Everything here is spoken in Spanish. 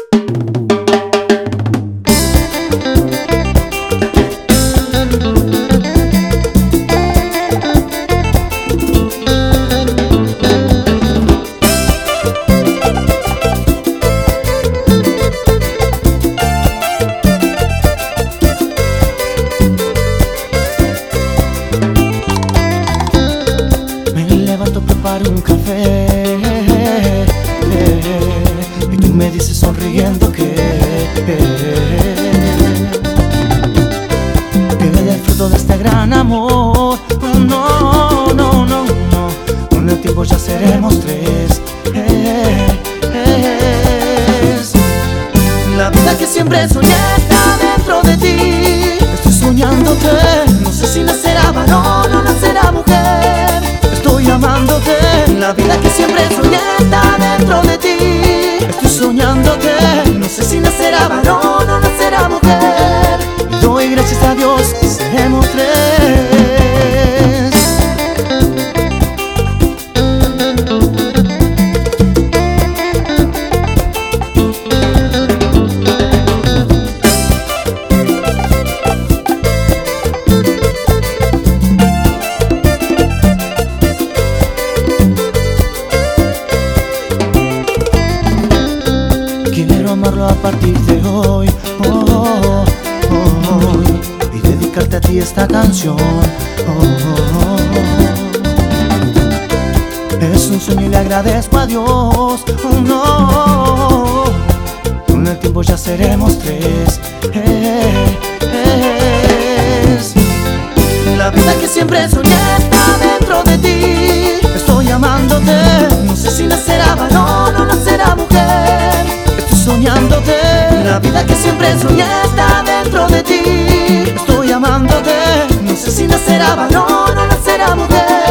Preparo un café y tú me dices sonriendo que el fruto de este gran amor. No, no, no, no, con el tiempo ya seremos tres. La vida que siempre soñé está dentro de ti. Estoy soñándote, no sé si nacerá varón o nacerá mujer. Estoy amándote, la vida que siempre soñé está dentro de ti. Estoy soñándote, no sé si nacerá varón o nacerá mujer. Y doy gracias a Dios que seremos tres. Quiero amarlo a partir de hoy, y dedicarte a ti esta canción. Es un sueño y le agradezco a Dios. No, con el tiempo ya seremos tres. La vida que siempre soñé está dentro de ti. Estoy amándote, no sé si nacerá varón o nacerá mujer. Soñándote, la vida que siempre soñé está dentro de ti. Estoy amándote, no sé si nacerá varón o nacerá mujer.